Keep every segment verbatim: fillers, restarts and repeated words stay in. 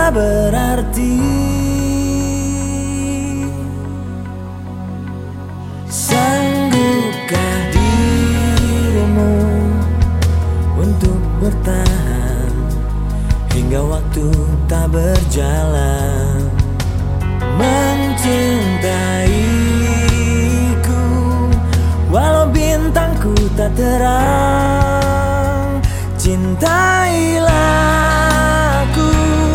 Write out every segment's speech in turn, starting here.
tak berarti. Sanggupkah dirimu untuk bertahan hingga waktu tak berjalan, mencintaiku walau bintangku tak terang? Cintailah aku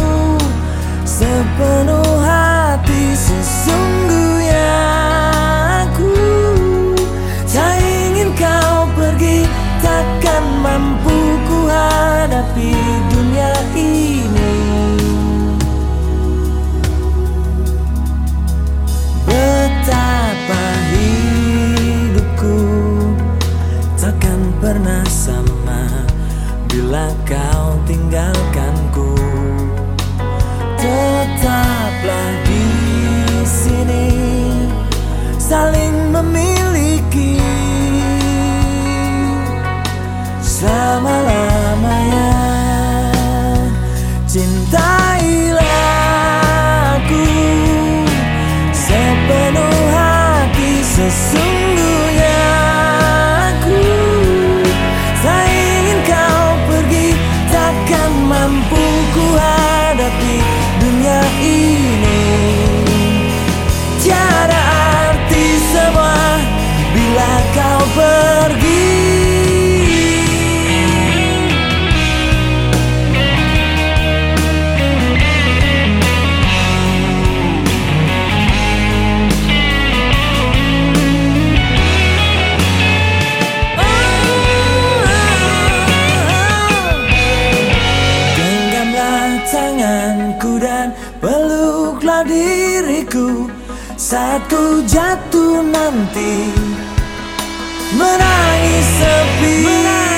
sepenuh hati, sesungguhnya aku tak ingin kau pergi. Takkan mampu ku hadapi dunia ini. Betapa hidupku takkan pernah sama bila kau tinggalkanku. Tetaplah di sini, saling memiliki selama-lamanya. Cintailah aku sepenuh hati, sesungguhnya aku tak ingin kau pergi. Takkan mampu ku hadapi dunia ini. Tiada arti semua bila kau pergi. Tanganku dan peluklah diriku saat ku jatuh nanti, menangis sepi.